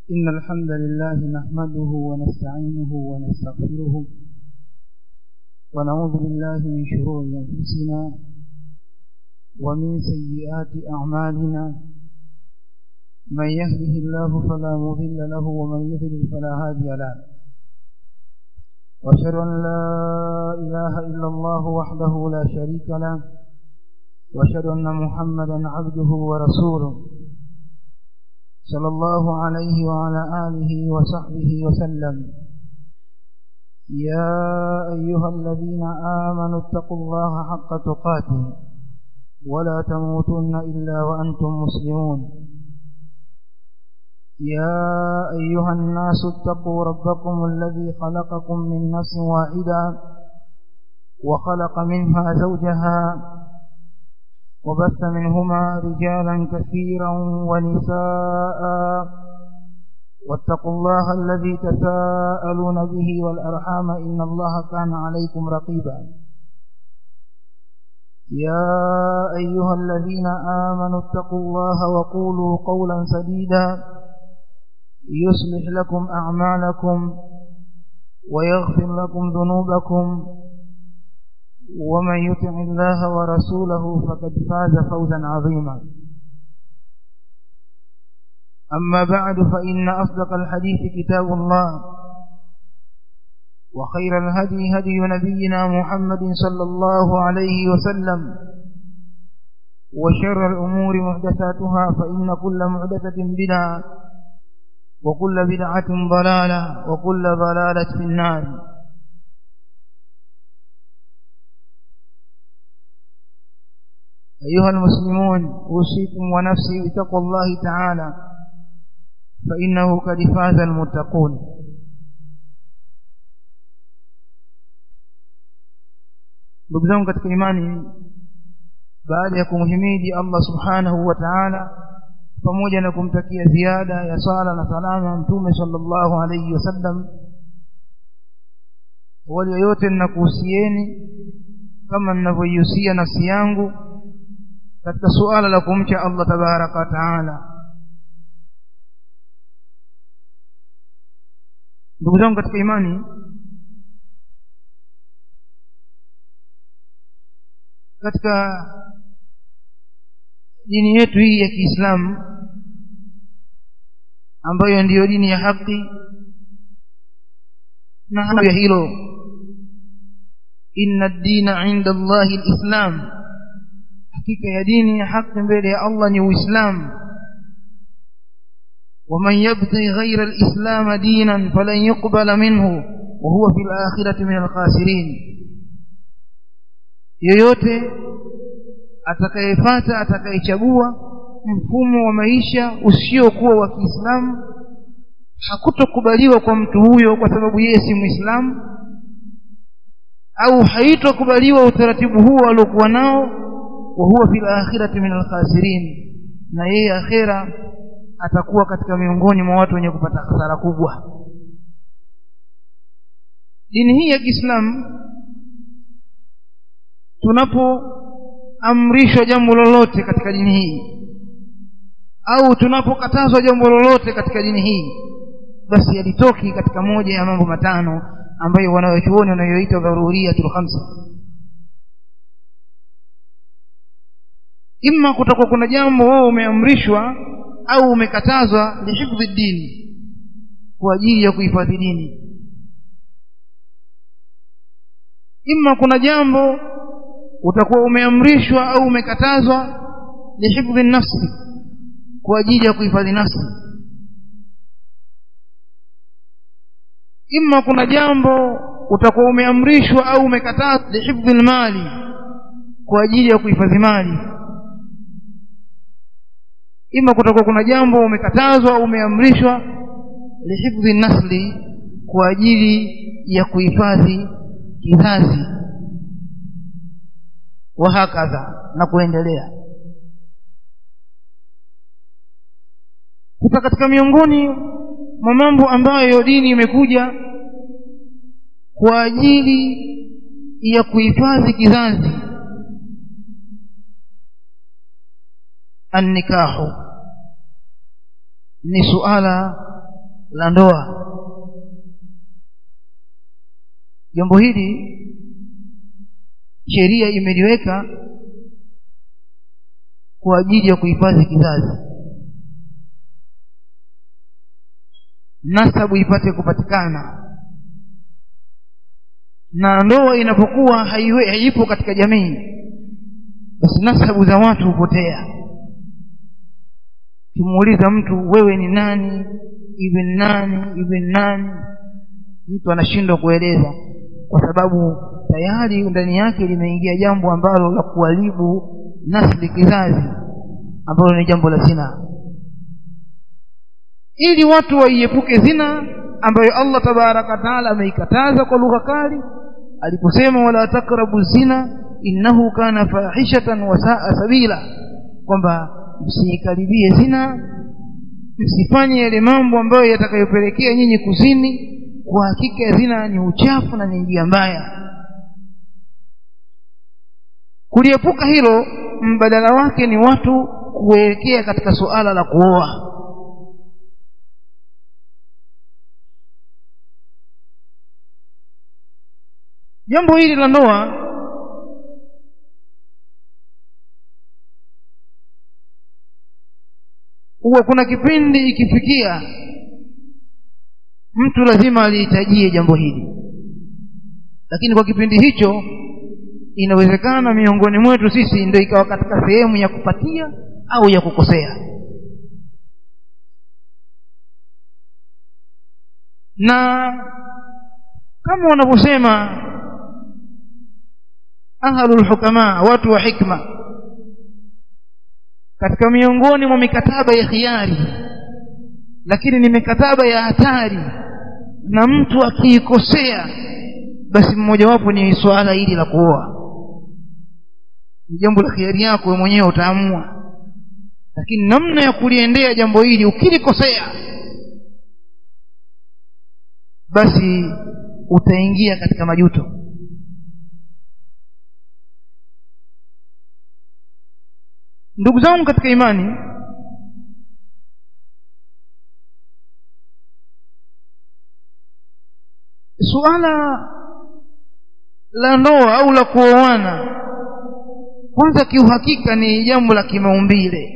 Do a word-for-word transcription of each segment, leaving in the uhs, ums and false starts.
إن الحمد لله نحمده ونستعينه ونستغفره ونعوذ بالله من شرور أنفسنا ومن سيئات أعمالنا من يهده الله فلا مضل له ومن يضلل فلا هادي له وأشهد أن لا إله إلا الله وحده لا شريك له وأشهد أن محمدا عبده ورسوله صلى الله عليه وعلى آله وصحبه وسلم. يا أيها الذين آمنوا اتقوا الله حق تقاته ولا تموتن إلا وأنتم مسلمون. يا أيها الناس اتقوا ربكم الذي خلقكم من نفس واحدة وخلق منها زوجها وبث منهما رجالا كثيرا ونساء واتقوا الله الذي تساءلون به والأرحام إن الله كان عليكم رقيبا. يا أيها الذين آمنوا اتقوا الله وقولوا قولا سديدا يصلح لكم أعمالكم ويغفر لكم ذنوبكم ومن يطع الله ورسوله فقد فاز فوزا عظيما. أما بعد فإن أصدق الحديث كتاب الله وخير الهدي هدي نبينا محمد صلى الله عليه وسلم وشر الأمور محدثاتها فإن كل محدثة بدعة وكل بدعة ضلالة وكل ضلالة في النار. أيها المسلمون أوصيكم ونفسي بتقوى الله تعالى فإنه قد فاز المتقون. ndugu zangu katika imani, baada ya kumhimidi Allah subhanahu wa ta'ala pamoja na kumtakia ziada ya sala na salama mtume sallallahu alayhi wasallam, wale yote ninakuhusieni kama ninavyoihusia nafsi yangu katika suala la kumcha Allah tabaraka wa taala. Ndugu zangu katika imani, katika dini yetu hii ya Kiislamu ambayo ndiyo dini ya haki, na ya hilo inna ad-dina 'inda Allahi al-Islam, hakika ya dini ya haki mbele ya Allah ni Uislamu. ومن يبتغي غير الإسلام دينا فلن يقبل منه وهو في الآخرة من الخاسرين. yoyote atakayefuata atakayechagua mfumo wa maisha usiokuwa wa Kiislamu hakutokubaliwa kwa mtu huyo kwa sababu yeye si Muislamu, au haitokubaliwa utaratibu huo aliokuwa nao, wa huwa fil akhirati min al-khasirin, na yeye akhira atakuwa katika miongoni mwa watu wenye kupata hasara kubwa. Dini hii ya Kiislamu, tunapoamrishwa jambo lolote katika dini hii au tunapokatazwa jambo lolote katika dini hii, basi yalitoki katika moja ya mambo matano ambayo wanayochuoni wanayoita dharuriyatul khamsa. Imma kutakuwa kuna jambo wewe umeamrishwa au umekatazwa lihifdhi dini, kwa ajili ya kuhifadhi dini. Imma kuna jambo utakuwa umeamrishwa au umekatazwa lihifdhi nafsi, kwa ajili ya kuhifadhi nafsi. Imma kuna jambo utakuwa umeamrishwa au umekatazwa lihifdhi mali, kwa ajili ya kuhifadhi mali. Ima kutakuwa kuna jambo umekatazwa au umeamrishwa lihifdhi nasli, kwa ajili ya kuhifadhi kizazi, wa hakadha, na kuendelea. Kutoka katika miongoni mwa mambo ambayo dini imekuja kwa ajili ya kuhifadhi kizazi, an-nikahu, ni suala la ndoa. Jambo hili sheria imeliweka kwa ajili ya kuhifadhi kizazi, nasabu ipate kupatikana. Na ndoa inapokuwa haipo katika jamii, basi nasabu za watu hupotea. Kimuuliza mtu wewe ni nani, ibn nani, ibn nani, mtu anashindwa kueleza, kwa sababu tayari ndani yake limeingia jambo ambalo la kuharibu nasli, kizazi, ambalo ni jambo la zina. Ili watu waiepuke zina ambayo Allah tabaraka taala ameikataza kwa lugha kali aliposema wala takrabu zina innahu kana fahishatan wa saa sabila, kwamba msikaribie zina, msifanye yale mambo ambayo yatakayopelekea nyinyi kuzini, kwa hakika zina ni uchafu na ni njia mbaya. Kuliepuka hilo, mbadala wake ni watu kuelekea katika suala la kuoa. Jambo hili la ndoa huwa kuna kipindi ikifikia mtu lazima alihitajie jambo hili, lakini kwa kipindi hicho inawezekana miongoni mwetu sisi ndio ikawa katika sehemu ya kupatia au ya kukosea. Na kama wanavyosema ahlul hukama, watu wa hikma, katika miongoni mwa mikataba ya khiari, lakini ni mikataba ya hatari, na mtu akiikosea basi mmoja wapo ni swala hili la kuoa. Ni jambo la khiari yako wewe mwenyewe utaamua, lakini namna ya kuliendea jambo hili ukilikosea basi utaingia katika majuto. Ndugu zangu katika imani, suala la ndoa au la kuoana, kwanza kiuhakika ni jambo la kimaumbile,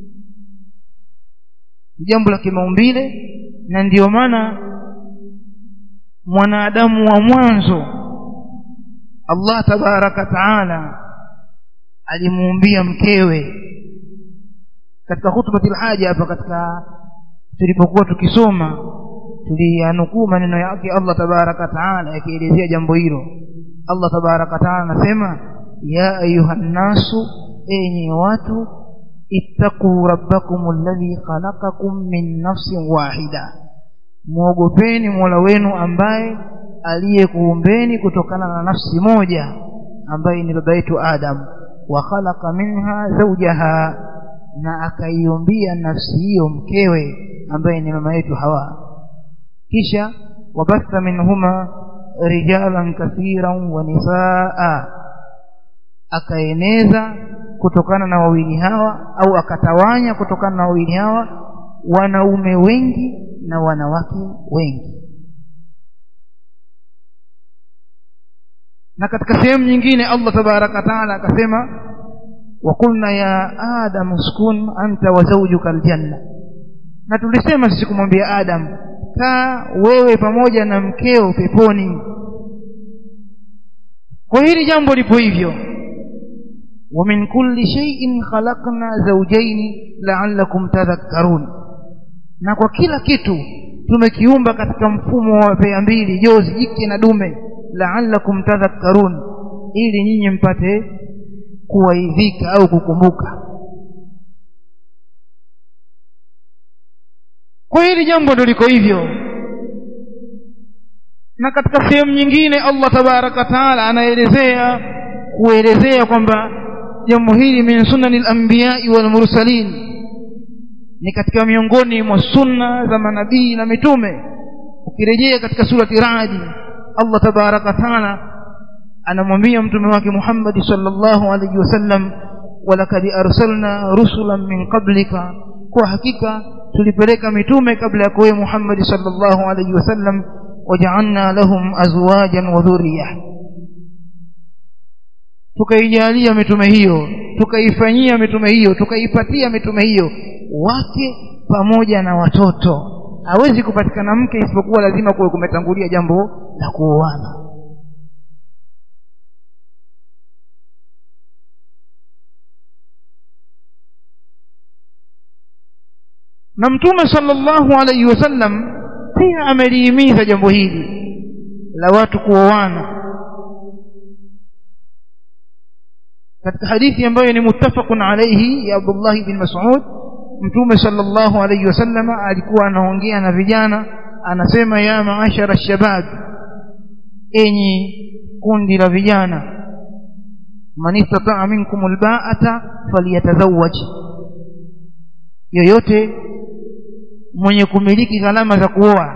jambo la kimaumbile. Na ndiyo maana mwanadamu wa mwanzo Allah tabaraka taala alimuumbia mkewe. Katika khutbatul haja hapa, katika tulipokuwa tukisoma, tulianukuu maneno yake Allah tabaraka taala yakielezea jambo hilo. Allah tabaraka taala anasema ya ayuhan nasu, enyi watu, ittaqu rabbakum alladhi khalaqakum min nafsin wahida, muogopeni Mola wenu ambaye aliyekuumbeni kutokana na nafsi moja ambaye ni baba yetu Adam. Wa khalaqa minha zawjaha, na akaiumbia nafsi hiyo mkewe ambaye ni mama yetu Hawa. Kisha wabatha minhuma rijalan kathiran wa nisaa, akaeneza kutokana na wawili hawa, au akatawanya kutokana na wawili hawa wanaume wengi na wanawake wengi. Na katika sehemu nyingine Allah tabaraka taala akasema wa qulna ya adam uskun anta wa zawjuka aljanna, na tulisema sisi kumwambia Adam, kaa wewe pamoja na mkeo peponi. Kwa hili jambo lipo hivyo. wa min kulli shay'in khalaqna zawjayn la'allakum tadhakkarun, na kwa kila kitu tumekiumba katika mfumo wa pea mbili, jozi jike na dume, la'allakum tadhakkarun, ili nyinyi mpate kuwaidhika au kukumbuka. Kwa hili jambo ndio liko hivyo. Na katika sehemu nyingine Allah tabaraka taala anaelezea kuelezea kwamba jambo hili min sunanil anbiya'i wal mursalin, ni katika miongoni mwa sunna za manabii na mitume. Ukirejea katika surati Ra'd, Allah tabaraka taala anamwambia mtume wake Muhammad sallallahu alayhi wasallam, walakad arsalna rusulan min qablika, kwa hakika tulipeleka mitume kabla ya kuwa Muhammad sallallahu alaihi wasallam, waja'alna lahum azwajan wa dhurriyyah, tukaijalia mitume hiyo, tukaifanyia mitume hiyo, tukaipatia mitume hiyo wake pamoja na watoto. Hawezi kupatikana mke isipokuwa lazima kuwe kumetangulia jambo la kuoana. Na Mtume sallallahu alayhi wasallam pia amelihimiza jambo hili la watu kuoana katika hadithi ambayo ni muttafaqun alayhi ya Abdullah ibn Mas'ud. Mtume sallallahu alayhi wasallam alikuwa anaongea na vijana, anasema ya maashara shabab, enyi kundi la vijana, man istata'a minkum alba'ata falyatazawwaj, yoyote mwenye kumiliki gharama za kuoa.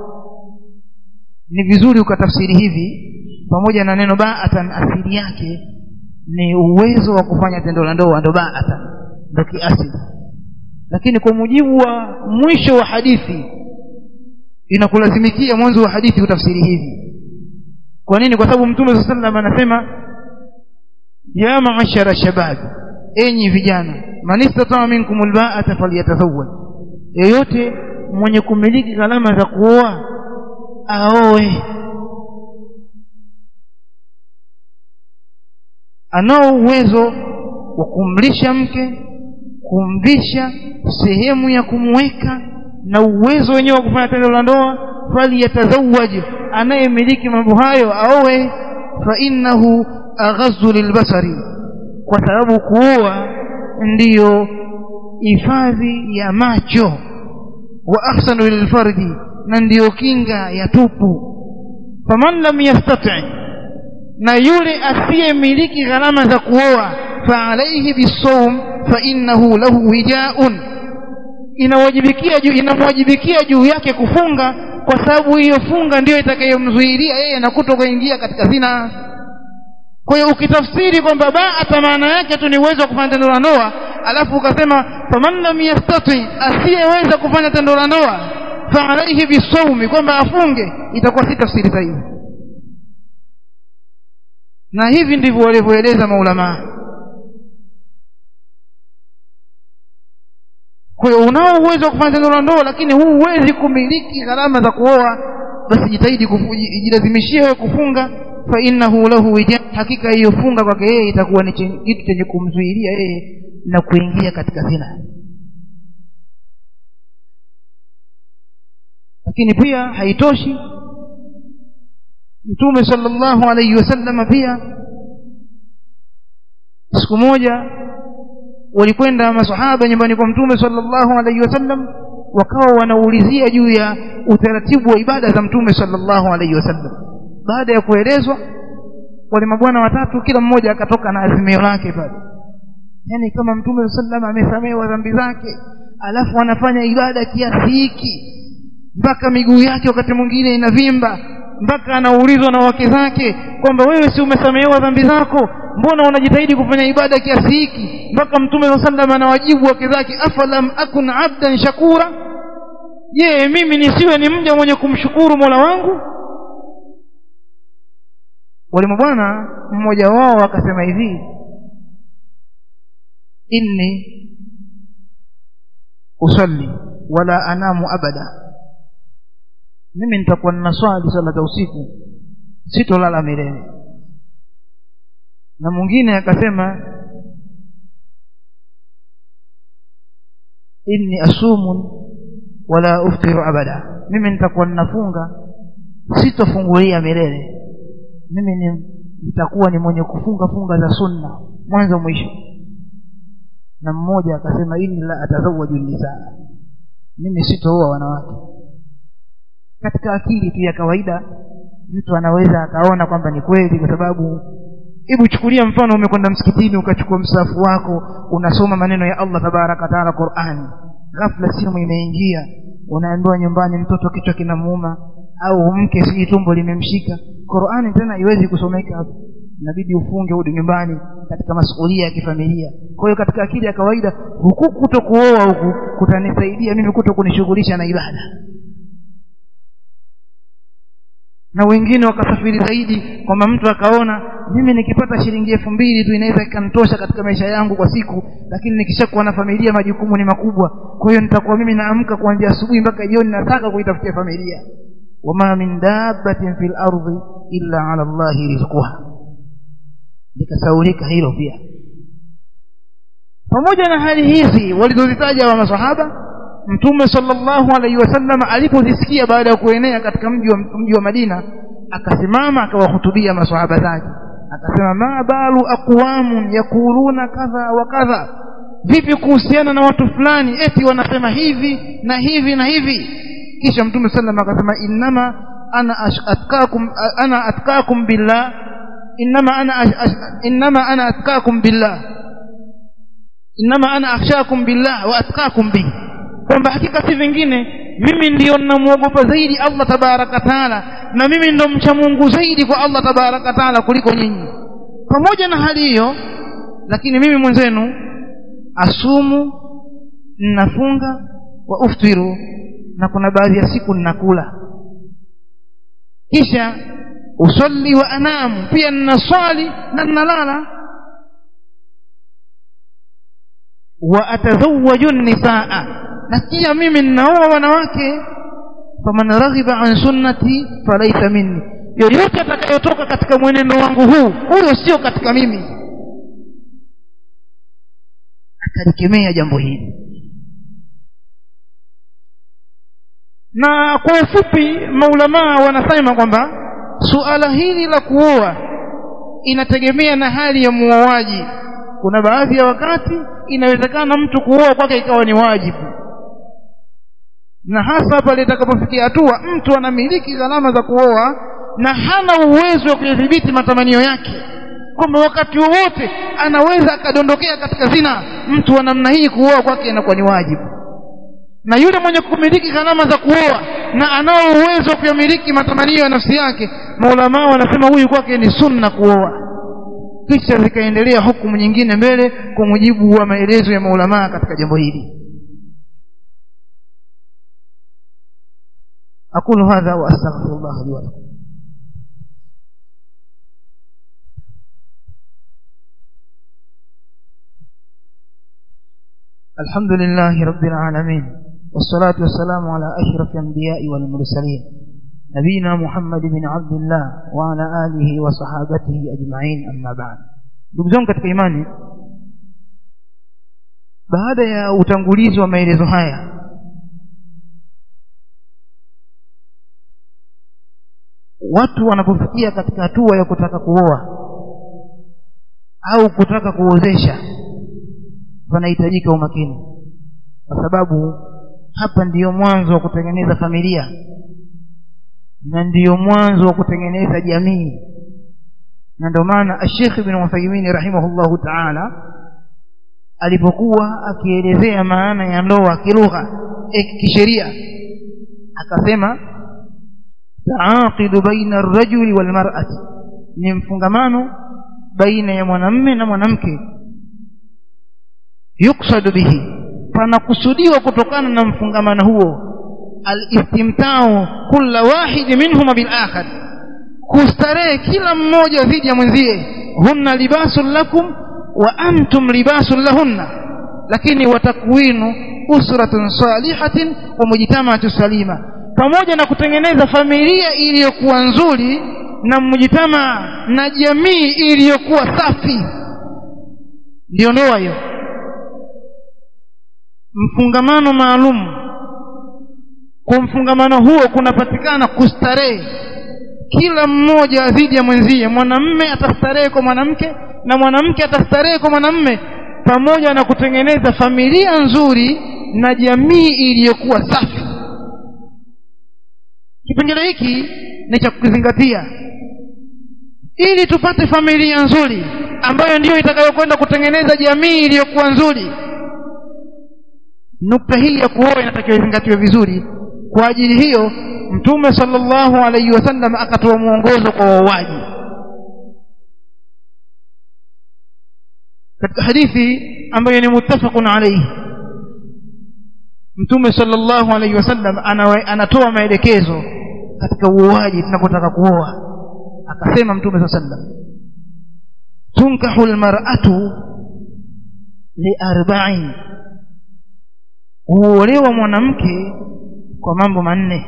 Ni vizuri ukatafsiri hivi, pamoja na neno ba'atan asili yake ni uwezo wa kufanya tendo la ndoa, ndo ba'atan ndo kiasili. Lakini kwa mujibu wa mwisho wa hadithi inakulazimikia mwanzo wa hadithi utafsiri hivi. Kwa nini? Kwa sababu Mtume sallallahu alayhi wasallam anasema ya ma'ashara shabab, enyi vijana, man istata'a minkum alba'ata falyatazawwaj, yeyote mwenye kumiliki gharama za kuoa aoe. Anao uwezo wa kumlisha mke, kumvisha, sehemu ya kumweka, na uwezo wenyewe wa kufanya tendo la ndoa, falyatazawwaj, anayemiliki mambo hayo aoe. Fa innahu aghazzu lilbasari, kwa sababu kuoa ndiyo hifadhi ya macho, wa ahsanu lilfarji, na ndiyo kinga ya tupu. Faman lam yastati', na yule asiyemiliki gharama za kuoa, fa alayhi bisawm fa innahu lahu wija'un, inawajibikia juu inamwajibikia juu yake kufunga, kwa sababu hiyo funga ndiyo itakayomzuilia yeye na kutokuingia katika zina. Kwa hiyo ukitafsiri kwamba ba'ata maana yake tu ni uwezo wa kufanya tendo la ndoa, alafu ukasema faman lam yastati, asiyeweza kufanya tendo la ndoa, fa alayhi bisawmi, kwamba afunge, itakuwa si tafsiri sahihi. Na hivi ndivyo walivyoeleza maulama. Kwa hiyo unao uwezo wa kufanya tendo la ndoa, lakini huwezi kumiliki gharama za kuoa, basi jitahidi kujilazimishie wewe kufunga. Fa innahu lahu wija, hakika hiyo funga kwake yeye itakuwa ni kitu chenye kumzuilia yeye na kuingia katika zina. Lakini pia haitoshi, Mtume sallallahu alayhi wasallam pia siku moja walikwenda masahaba nyumbani kwa Mtume sallallahu alayhi wasallam, wakawa wanaulizia juu ya utaratibu wa ibada za Mtume sallallahu alayhi wasallam. Baada ya kuelezwa, wale mabwana watatu kila mmoja akatoka na azimio lake pale. Yaani kama Mtume sallallahu alayhi wasallam amesamehewa dhambi zake, alafu anafanya ibada kiasi hiki mpaka miguu yake wakati mwingine inavimba, mpaka anaulizwa na wake zake kwamba wewe si umesamehewa dhambi zako, mbona unajitahidi kufanya ibada kiasi hiki? Mpaka Mtume sallallahu alayhi wasallam anawajibu wake zake, afalam akun abdan shakura, je, mimi nisiwe ni mja mwenye kumshukuru Mola wangu? Wale mabwana mmoja wao akasema hivi, inni usalli wala anamu abada, mimi nitakuwa ninaswali sala za usiku, sitolala milele. Na mwingine akasema inni asumun wala uftiru abada, mimi nitakuwa ninafunga, sitofungulia milele, mimi ni nitakuwa ni mwenye kufunga funga za sunna mwanzo mwisho. Na mmoja akasema inni la atazawwaju nisaa, mimi sitooa wanawake. Katika akili tu ya kawaida mtu anaweza akaona kwamba ni kweli, kwa sababu hebu chukulia mfano, umekwenda msikitini ukachukua msafu wako unasoma maneno ya Allah tabaraka taala Qur'ani, ghafla simu imeingia, unaambiwa nyumbani mtoto kichwa kinamuuma, au mke si tumbo limemshika. Qur'ani tena haiwezi kusomeka hapo. inabidi ufunge urudi nyumbani katika masuhulia ya kifamilia. Kwa hiyo katika akili ya kawaida huku kutokuoa huku kutanisaidia mimi kutokunishughulisha na ibada. Na wengine wakasafiri zaidi kwamba mtu akaona mimi nikipata shilingi elfu mbili tu inaweza ikanitosha katika maisha yangu kwa siku, lakini nikishakuwa na familia majukumu ni makubwa, kwa hiyo nitakuwa mimi naamka kuanzia asubuhi mpaka jioni nataka kuitafutia familia. Wama min dabbatin fil ardi illa ala Allahi rizquha. Nikasaulika hilo pia. Pamoja na hali hizi walizozitaja wa masahaba, Mtume sallallahu alaihi wasallam alipozisikia baada ya kuenea katika mji wa mji wa Madina, akasimama akawahutubia maswahaba zake. Akasema, ma balu aqwamun yakuluna kadha wa kadha, vipi kuhusiana na watu fulani eti wanasema hivi na hivi na hivi. Kisha Mtume sallallahu alaihi wasallam akasema, innama ana atqakum ana atqakum billah innama ana innama ana atqakum billah innama ana akhshakum billah wa atqakum bihi, kwamba hakika si vingine mimi ndio ninamuogopa zaidi Allah tabaraka taala, na mimi ndio mcha Mungu zaidi kwa Allah tabaraka taala kuliko nyinyi. Pamoja na hali hiyo, lakini mimi mwenzenu asumu, ninafunga, wa uftiru, na kuna baadhi ya siku ninakula, kisha usalli wa anamu, pia ninaswali na ninalala, wa atazawwaju nisaa, na pia mimi ninaoa wanawake. Faman raghiba an sunnati falaysa minni, yoyote atakayotoka katika mwenendo wangu huu, huyo sio katika mimi. Akalikemea jambo hili. Na kwa ufupi maulama wanasema kwamba suala hili la kuoa inategemea na hali ya muoaji. Kuna baadhi ya wakati inawezekana mtu kuoa kwake ikawa ni wajibu, na hasa pale itakapofikia hatua mtu anamiliki gharama za kuoa na hana uwezo wa kudhibiti matamanio yake, kwamba wakati wowote anaweza akadondokea katika zina. Mtu wa namna hii kuoa kwake inakuwa ni wajibu. Na yule mwenye kumiliki gharama za kuoa na anao uwezo wa kuyamiliki matamanio ya nafsi yake, maulama wanasema huyu kwake ni sunna kuoa. Kisha zikaendelea hukumu nyingine mbele kwa mujibu wa maelezo ya maulama katika jambo hili. Aqulu hadha wa astaghfirullah li wa lakum. Alhamdulillahi rabbil alamin, wassalatu wassalamu ala ashrafil anbiya'i wal mursalin, nabina Muhammad bin Abdullah wa ala alihi wa sahabatihi ajma'in, amma ba'd. Ndugu zangu katika imani, baada ya utangulizi wa maelezo haya, watu wanapofikia katika hatua ya kutaka kuoa au kutaka kuozesha, wanahitajika umakini, kwa sababu hapa ndiyo mwanzo wa kutengeneza familia na ndiyo mwanzo wa kutengeneza jamii. Na ndio maana Sheikh Ibn Uthaymeen rahimahullahu ta'ala alipokuwa akielezea maana ya ndoa kilugha kisheria, akasema taaqidu baina ar-rajuli wal mar'ati, ni mfungamano baina ya mwanamume na mwanamke. Yuksadu bihi, panakusudiwa kutokana na mfungamano huo al-istimta'u kulla wahid minhum bil akhar, kustarehe kila mmoja dhidi ya mwenzie. Hunna libasul lakum wa antum libasul lahunna, lakini watakwinu usratun salihatin wa mujtama'atu salima, pamoja na kutengeneza familia iliyokuwa nzuri na mujtama na jamii iliyokuwa safi. Ndio ndoa hiyo, mfungamano maalum. Kwa mfungamano huo kunapatikana kustarehe kila mmoja dhidi ya mwenzie. Mwanamume atastarehe kwa mwanamke na mwanamke atastarehe kwa mwanamume, pamoja na kutengeneza familia nzuri na jamii iliyokuwa safi. Kipengele hiki ni cha kuzingatia ili tupate familia nzuri ambayo ndiyo itakayokwenda kutengeneza jamii iliyokuwa nzuri. Nukta hii ya kuoa inatakiwa izingatiwe vizuri. Kwa ajili hiyo Mtume sallallahu alayhi wasallam akatoa mwongozo kwa waoaji. katika hadithi ambayo ni muttafaqun alayhi, Mtume sallallahu alayhi wasallam anatoa maelekezo katika uoaji tunapotaka kuoa. Akasema Mtume sallallahu alayhi wasallam, tunkahul mar'atu li arba'in, huolewa mwanamke kwa mambo manne.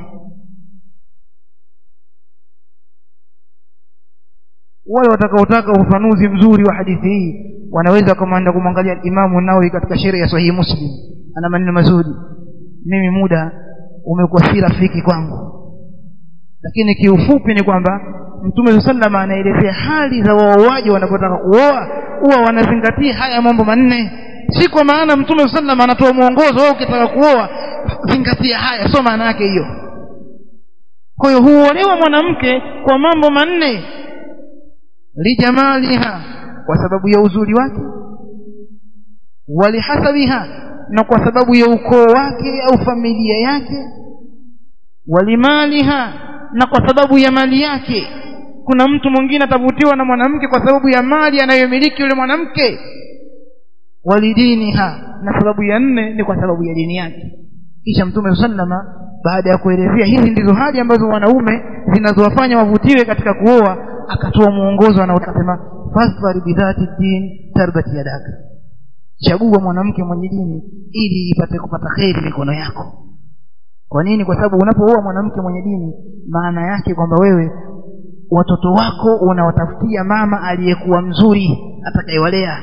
Wale watakaotaka ufafanuzi mzuri wa hadithi hii wanaweza kumwenda kumwangalia Imamu Nawawi katika sheria ya Sahih Muslim, ana maneno mazuri. Mimi muda umekuwa si rafiki kwangu, lakini kiufupi ni kwamba Mtume sallallahu alayhi wasallam anaelezea hali za waoaji wanapotaka kuoa, huwa wanazingatia haya mambo manne. Si kwa maana Mtume sallallahu alayhi wasallam anatoa mwongozo wewe ukitaka kuoa zingatia haya, sio maana yake hiyo. Kwa hiyo huolewa mwanamke kwa mambo manne: lijamaliha, kwa sababu ya uzuri wake, walihasabiha, na kwa sababu ya ukoo wake au familia yake, walimaliha, na kwa sababu ya mali yake. Kuna mtu mwingine atavutiwa na mwanamke kwa sababu ya mali anayomiliki yule mwanamke. Walidiniha, na sababu ya nne ni kwa sababu ya dini yake. Kisha Mtume sallama baada ya kuelezea hizi ndizo hali ambazo wanaume zinazowafanya wavutiwe katika kuoa, akatoa muongozo na akasema, fasfar bidhati din tarbati yadaka, chagua mwanamke mwenye dini ili ipate kupata kheri mikono yako. Kwa nini? Kwa sababu unapooa mwanamke mwenye dini, maana yake kwamba wewe watoto wako unawatafutia mama aliyekuwa mzuri atakayewalea.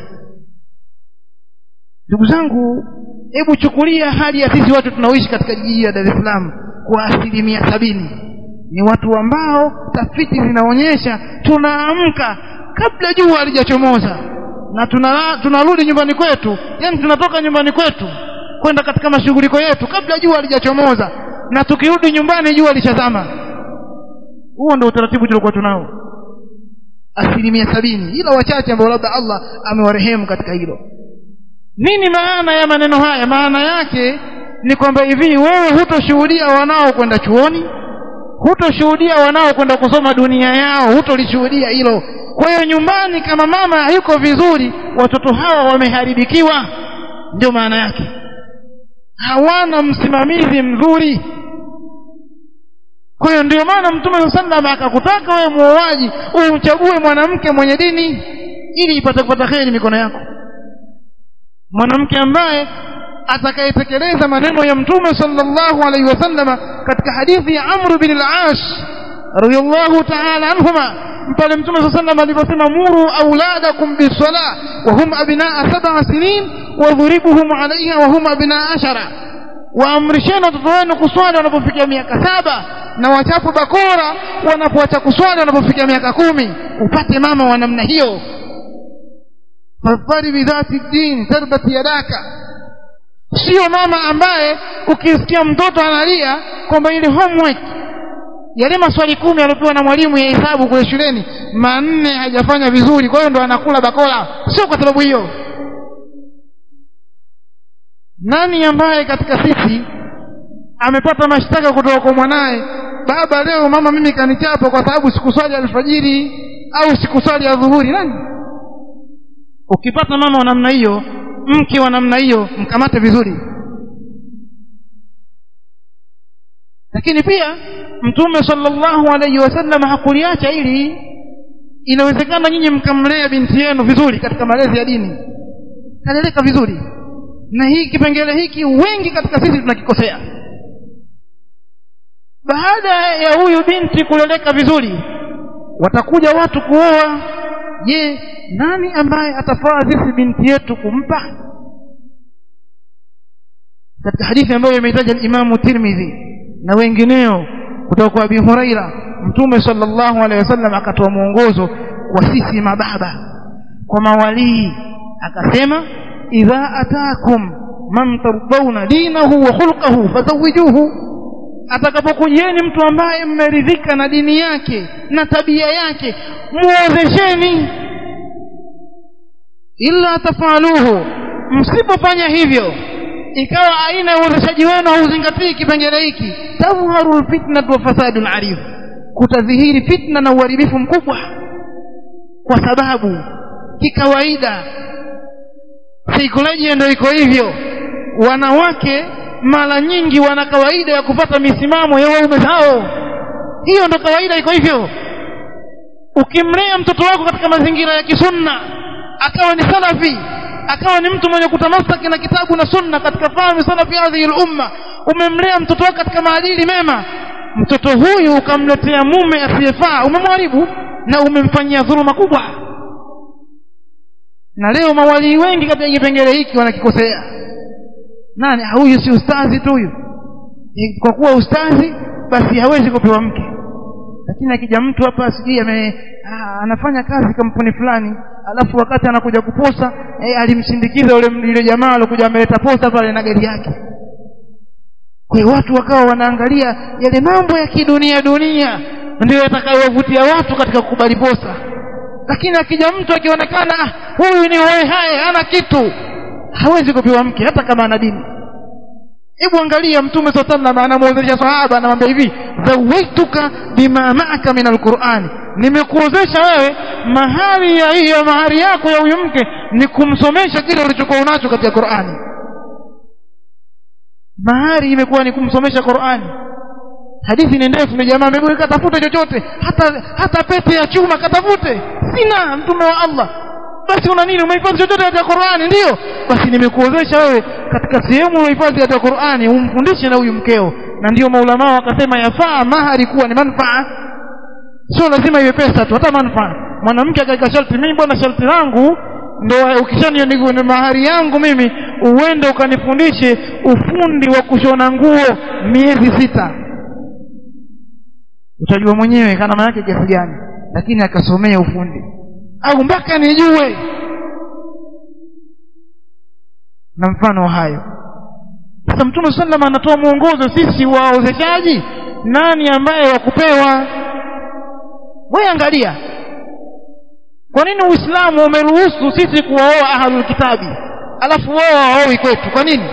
Ndugu zangu, hebu chukulia hali ya sisi watu tunaoishi katika jiji la Dar es Salaam. Kwa asilimia sabini ni watu ambao tafiti zinaonyesha tunaamka kabla jua halijachomoza, na tunarudi tuna nyumbani kwetu, yani tunatoka nyumbani kwetu kwenda katika mashughuliko yetu kabla jua halijachomoza, na tukirudi nyumbani jua lishazama. Huo ndio utaratibu tuliokuwa tunao asilimia sabini, ila wachache ambao labda Allah amewarehemu katika hilo. Nini maana ya maneno haya? Maana yake ni kwamba hivi, wewe hutoshuhudia wanao kwenda chuoni, hutoshuhudia wanao kwenda kusoma dunia yao, hutolishuhudia hilo. Kwa hiyo nyumbani kama mama hayuko vizuri, watoto hawa wameharibikiwa. Ndio maana yake, hawana msimamizi mzuri. Kwa hiyo ndio maana Mtume sallallahu alayhi wasallam akakutaka wewe muoaji umchague mwanamke mwenye dini ili ipate kupata kheri mikono yako, mwanamke ambaye atakayetekeleza maneno ya Mtume sallallahu alayhi wasallam katika hadithi ya Amr bin al-As radiyallahu ta'ala anhuma, pale Mtume sallallahu alayhi wasallam aliposema, muru auladakum bis-salah wa hum abnaa sab'a sinin wadhribuhum 'alayha wa hum abnaa ashara, waamrisheni watoto wenu kuswali wanapofikia miaka saba na wachafu bakora wanapoacha kuswali wanapofikia miaka kumi. Upate mama wa namna hiyo. Fadhari bidhati din tarbati yadaka, sio mama ambaye ukisikia mtoto analia kwamba ile homework yale maswali kumi aliyopewa na mwalimu ya hesabu kule shuleni manne hajafanya vizuri, kwa hiyo ndo anakula bakora. Sio kwa sababu hiyo. Nani ambaye katika sisi amepata mashtaka kutoka kwa mwanae, baba leo mama mimi kanichapa kwa sababu sikuswali alfajiri au sikuswali adhuhuri? Nani? Ukipata mama wa namna hiyo, mke wa namna hiyo, mkamate vizuri. Lakini pia Mtume sallallahu alayhi wasallam hakuliacha ili, inawezekana nyinyi mkamlea binti yenu vizuri katika malezi ya dini, kaleleka vizuri. Na hii kipengele hiki wengi katika sisi tunakikosea. Baada ya huyu binti kuleleka vizuri, watakuja watu kuoa. Je, nani ambaye atafaa sisi binti yetu kumpa? Katika hadithi ambayo imeitaja Imam Tirmidhi na wengineo kutoka kwa Abi Huraira, Mtume sallallahu alaihi wasallam akatoa mwongozo kwa sisi mababa, kwa mawalii, akasema, idha ataakum man tardawna dinahu wa khulquhu fazawijuhu, atakapokujieni mtu ambaye mmeridhika na dini yake na tabia yake, muozesheni. Illa tafaluhu, msipofanya hivyo, ikawa aina ya uozeshaji wenu hauzingatii kipengele hiki, tadhharu alfitnatu wa fasadun arif, kutadhihiri fitna na uharibifu mkubwa. Kwa sababu kikawaida Psychology ndio iko hivyo. Wanawake mara nyingi wana kawaida ya kupata misimamo ya waume zao. Hiyo ndio kawaida iko hivyo. Ukimlea mtoto wako katika mazingira ya kisunna, akawa ni salafi, akawa ni mtu mwenye kutamasaki na kitabu na sunna katika fahamu salafi hadhihi al-umma, umemlea mtoto wako katika maadili mema, mtoto huyu ukamletea mume asiyefaa, umemharibu na umemfanyia dhuluma kubwa. Na leo mawali wengi katika kipengele hiki wanakikosea. Nani huyu? Si ustazi tu huyu. Kwa kuwa ustazi basi hawezi kupewa mke. Lakini akija mtu hapa sijui ame anafanya kazi kampuni fulani, alafu wakati anakuja kuposa eh, alimsindikiza yule yule jamaa alikuja ameleta posa pale na gari yake. Kwa hiyo watu wakawa wanaangalia yale mambo ya kidunia dunia ndio yatakayowavutia watu katika kukubali posa. Lakini akija mtu akionekana ah, huyu ni wewe hai hana kitu, hawezi kupewa mke hata kama ana dini. Hebu angalia Mtume sallallahu alaihi wasallam anamuozesha sahaba, anamwambia hivi, zawaituka bima ma'aka min al-Qur'an, nimekuozesha wewe mahari ya hiyo mahari yako ya huyo mke ni kumsomesha kile ulichokuwa unacho katika Qur'ani. Mahari imekuwa ni kumsomesha Qur'ani. Hadithi ni ndefu, ni jamaa amegeuka katafuta chochote, hata hata pete ya chuma katafute. Sina, Mtume wa Allah. Basi una nini? Umehifadhi chochote katika Qur'ani? Ndio. Basi nimekuozesha wewe katika sehemu umehifadhi katika Qur'ani, umfundishe na huyu mkeo. Na ndio maulama wakasema yafaa mahari kuwa ni manufaa, sio lazima iwe pesa tu, hata manufaa. Mwanamke akaika sharti, mimi bwana sharti langu ndio ukishanionigo ni mahari yangu mimi uende ukanifundishe ufundi wa kushona nguo miezi sita. Utajua mwenyewe kana maana yake kiasi gani, lakini akasomea ufundi. Au mpaka nijue. Na mfano hayo. Sasa Mtume sallallahu alaihi wasallam anatoa mwongozo sisi waozeshaji, nani ambaye wakupewa. Wewe angalia, kwa nini Uislamu umeruhusu sisi kuoa ahlul kitabi alafu wao waoi kwetu? Kwa nini?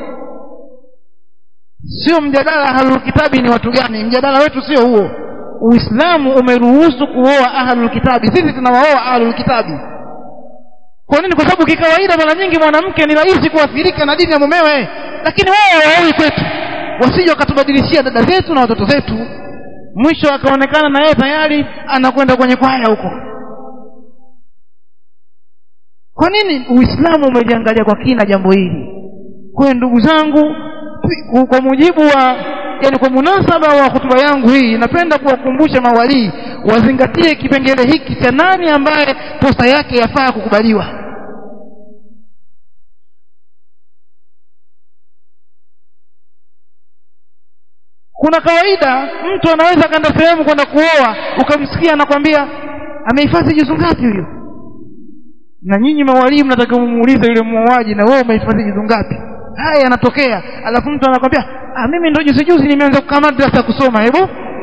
Sio mjadala ahlul kitabi ni watu gani, mjadala wetu sio huo. Uislamu umeruhusu kuoa ahlul kitabi, sisi tunawaoa ahlul kitabi. Kwa nini? Kwa sababu kikawaida mara nyingi mwanamke ni rahisi kuathirika na dini ya mumewe, lakini wao waoi kwetu wasije wakatubadilishia dada zetu na watoto zetu, mwisho akaonekana na yeye tayari anakwenda kwenye kwaya huko. Kwa nini? Uislamu umejiangalia kwa kina jambo hili. Kwa ndugu zangu, kwa mujibu wa yani kwa munasaba wa hotuba yangu hii, napenda kuwakumbusha mawali wazingatie kipengele hiki cha nani ambaye posa yake yafaa kukubaliwa. Kuna kawaida mtu anaweza kaenda sehemu kwenda kuoa, ukamsikia anakuambia amehifadhi juzu ngapi huyo, na nyinyi mawali mnataka mumuulize yule muoaji, na wewe umehifadhi juzu ngapi? Haya yanatokea, alafu mtu anakuambia ah, mimi ndio juzi juzi nimeanza kukaa madrasa kusoma. Hebu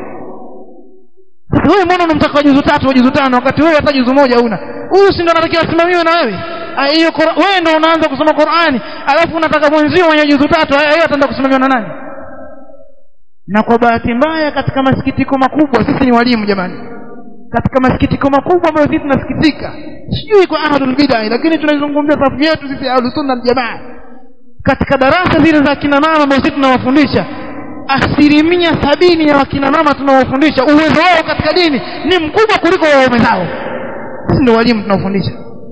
sasa wewe mbona unamtaka juzu tatu au juzu tano wakati wewe hata juzu moja huna? Huyu si ndo anatakiwa asimamiwe na wewe? Hiyo wewe ndio unaanza kusoma Qur'ani, alafu unataka mwenzio mwenye juzu tatu, yeye ataenda kusimamiwa na nani? Na kwa bahati mbaya katika masikitiko makubwa, sisi ni walimu jamani, katika masikitiko makubwa ambayo sisi tunasikitika, sijui kwa ahlul bid'ah, lakini tunazungumzia safu yetu sisi ahlus sunna wal jamaa, katika darasa zile za kina mama ambao sisi tunawafundisha, asilimia sabini ya wakina mama tunawafundisha uwezo wao katika dini ni mkubwa kuliko waume zao. Sisi ndio walimu tunawafundisha.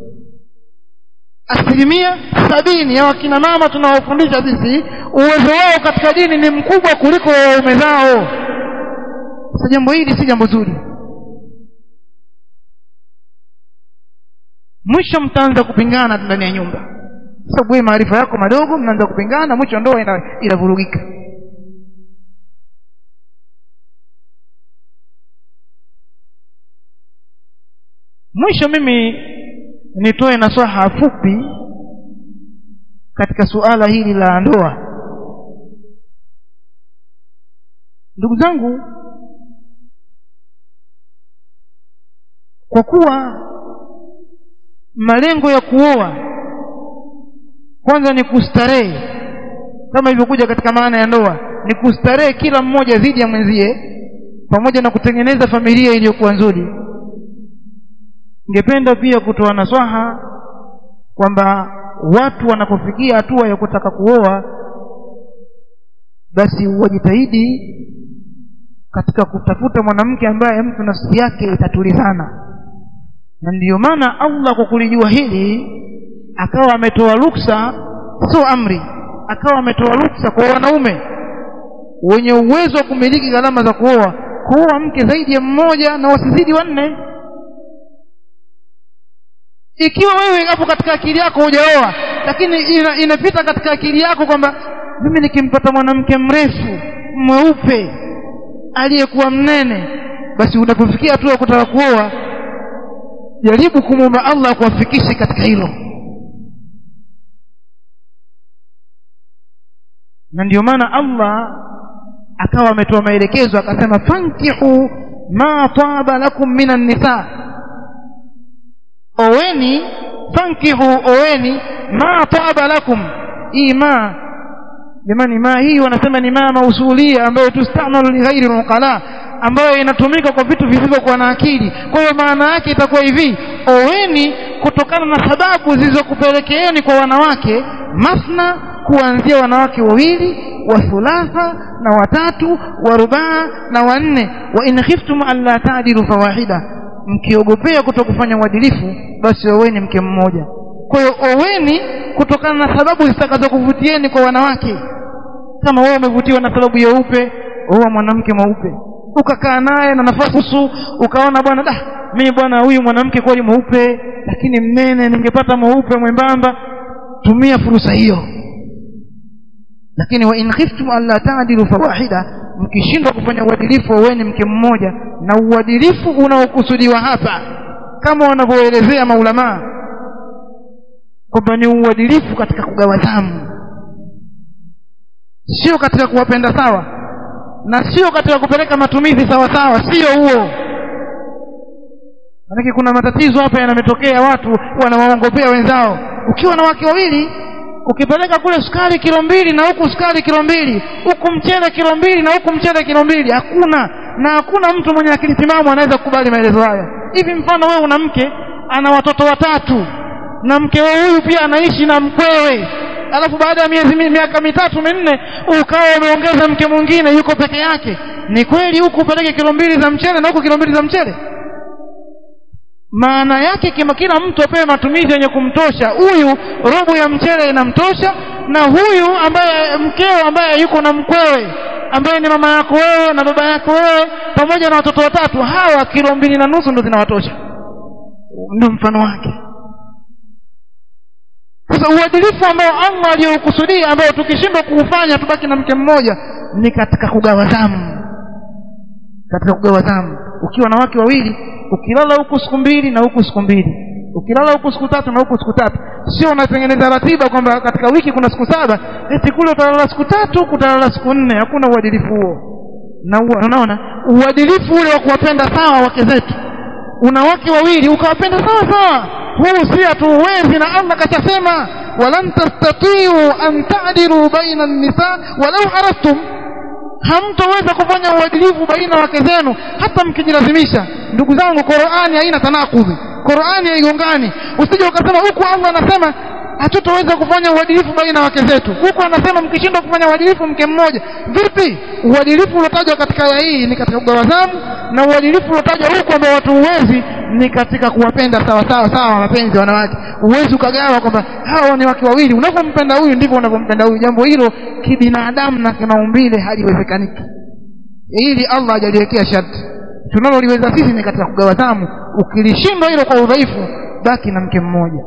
Asilimia sabini ya wakina mama tunawafundisha sisi uwezo wao katika dini ni mkubwa kuliko waume zao. Sasa jambo hili si jambo zuri. Mwisho mtaanza kupingana ndani ya nyumba. Sababu wewe maarifa yako madogo, mnaanza kupingana, mwisho ndoa inavurugika. Mwisho mimi nitoe nasaha fupi katika suala hili la ndoa. Ndugu zangu, kwa kuwa malengo ya kuoa kwanza ni kustarehe, kama ilivyokuja katika maana ya ndoa, ni kustarehe kila mmoja dhidi ya mwenzie pamoja na kutengeneza familia iliyokuwa nzuri. Ningependa pia kutoa nasaha kwamba watu wanapofikia hatua ya kutaka kuoa, basi wajitahidi katika kutafuta mwanamke ambaye mtu nafsi yake itatulizana. Na ndiyo maana Allah kwa kulijua hili akawa ametoa ruksa, sio amri, akawa ametoa ruksa kwa wanaume wenye uwezo wa kumiliki gharama za kuoa, kuoa mke zaidi ya mmoja na wasizidi wanne. Ikiwa wewe hapo katika akili yako hujaoa, lakini ina, inapita katika akili yako kwamba mimi nikimpata mwanamke mrefu mweupe aliyekuwa mnene, basi unapofikia hatua kutaka kuoa, jaribu kumwomba Allah kuwafikishe katika hilo. Na ndio maana Allah akawa ametoa maelekezo akasema, fankihu ma taba lakum minan nisa, oweni, fankihu oweni, ma taba lakum. Hii ma jamani, ma hii wanasema ni ma mausulia ambayo tustamalu li ghairi al-uqala, ambayo inatumika kwa vitu visivyokuwa na akili. Kwa hiyo maana yake itakuwa hivi, oweni kutokana na sababu zilizokupelekeeni kwa wanawake, masna, kuanzia wanawake wawili, wa thulatha na watatu, wa rubaa na wanne, wa in khiftum alla ta'dilu fawahida, mkiogopea kutokufanya uadilifu basi oweni mke mmoja. Kwa hiyo oweni kutokana na sababu zitakazokuvutieni kwa wanawake. Kama wewe umevutiwa na sababu ya upe, oa mwanamke mweupe, ukakaa naye na nafasi, ukaona bwana, da mimi bwana huyu mwanamke kweli mweupe lakini mnene, ningepata mweupe mwembamba, tumia fursa hiyo. Lakini wa in khiftum alla ta'dilu fawahida, mkishindwa kufanya uadilifu oweni mke mmoja. Na uadilifu unaokusudiwa hapa kama wanavyoelezea maulama kwamba ni uadilifu katika kugawa zamu, sio katika kuwapenda sawa, na sio katika kupeleka matumizi sawa sawa, sio huo. Maana kuna matatizo hapa yanametokea, watu wanawaongopea wenzao. Ukiwa na wake wawili, ukipeleka kule sukari kilo mbili na huku sukari kilo mbili, huku mchele kilo mbili na huku mchele kilo mbili, hakuna na hakuna mtu mwenye akili timamu anaweza kukubali maelezo haya. Hivi mfano wewe una mke ana watoto watatu, na mke huyu pia anaishi na mkwewe, alafu baada ya miezi miaka mitatu minne ukawa umeongeza mke mwingine yuko peke yake, ni kweli huku upeleke kilo mbili za mchele na huku kilo mbili za mchele? Maana yake kima kila mtu apewe matumizi yenye kumtosha. Huyu robo ya mchele inamtosha, na huyu ambaye mkeo ambaye yuko na mkwewe ambaye ni mama yako wewe na baba yako wewe pamoja na watoto watatu, hawa kilo mbili na nusu ndio zinawatosha. Ndio mfano wake. Sasa uadilifu ambao Allah aliyokusudia, ambao tukishindwa kuufanya tubaki na mke mmoja, ni katika kugawa zamu. Katika kugawa zamu, ukiwa na wake wawili, ukilala huku siku mbili na huku siku mbili, ukilala huku siku tatu na huku siku tatu, sio unatengeneza ratiba kwamba katika wiki kuna siku saba, eti kule utalala siku tatu, kutalala siku nne. Hakuna uadilifu huo. Na unaona uadilifu ule wa kuwapenda sawa wake zetu, una wake wawili ukawapenda sawa sawa, huu si hatuwezi. Na Allah kashasema, walan tastati'u an ta'dilu baina an-nisa walau harastum, hamtoweza kufanya uadilifu baina wake zenu hata mkijilazimisha. Ndugu zangu, Qur'ani haina tanakudhi, Qur'ani haigongani. Usije ukasema huku Allah anasema hatutoweza kufanya uadilifu baina wake zetu, huku anasema mkishindwa kufanya uadilifu mke mmoja. Vipi? Uadilifu ulotajwa katika aya hii ni katika kugawa zamu, na uadilifu ulotajwa huko ambao watu uwezi ni katika kuwapenda sawa sawa sawa mapenzi wanawake. Uwezi ukagawa kwamba hao ni wake wawili, unapompenda huyu ndivyo unavyompenda huyu. Jambo hilo kibinadamu na kimaumbile haliwezekaniki. Hili Allah hajaliwekea sharti. Tunaloliweza sisi ni katika kugawa zamu. Ukilishindwa hilo kwa udhaifu, baki na mke mmoja.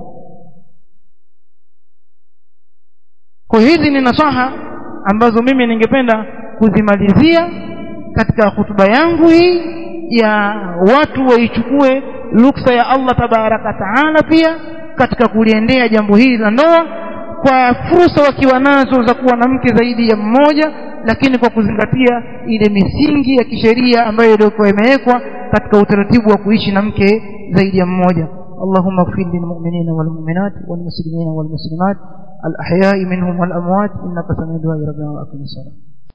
Kwa hizi ni nasaha ambazo mimi ningependa kuzimalizia katika hutuba yangu hii, ya watu waichukue ruksa ya Allah tabaraka taala pia katika kuliendea jambo hili la ndoa, kwa fursa wakiwa nazo za kuwa na mke zaidi ya mmoja, lakini kwa kuzingatia ile misingi ya kisheria ambayo ilikuwa imewekwa katika utaratibu wa kuishi na mke zaidi ya mmoja. اللهم اغفر للمؤمنين والمؤمنات والمسلمين والمسلمات الأحياء منهم والأموات إنك سميع دعاء ربنا وأقم الصلاة.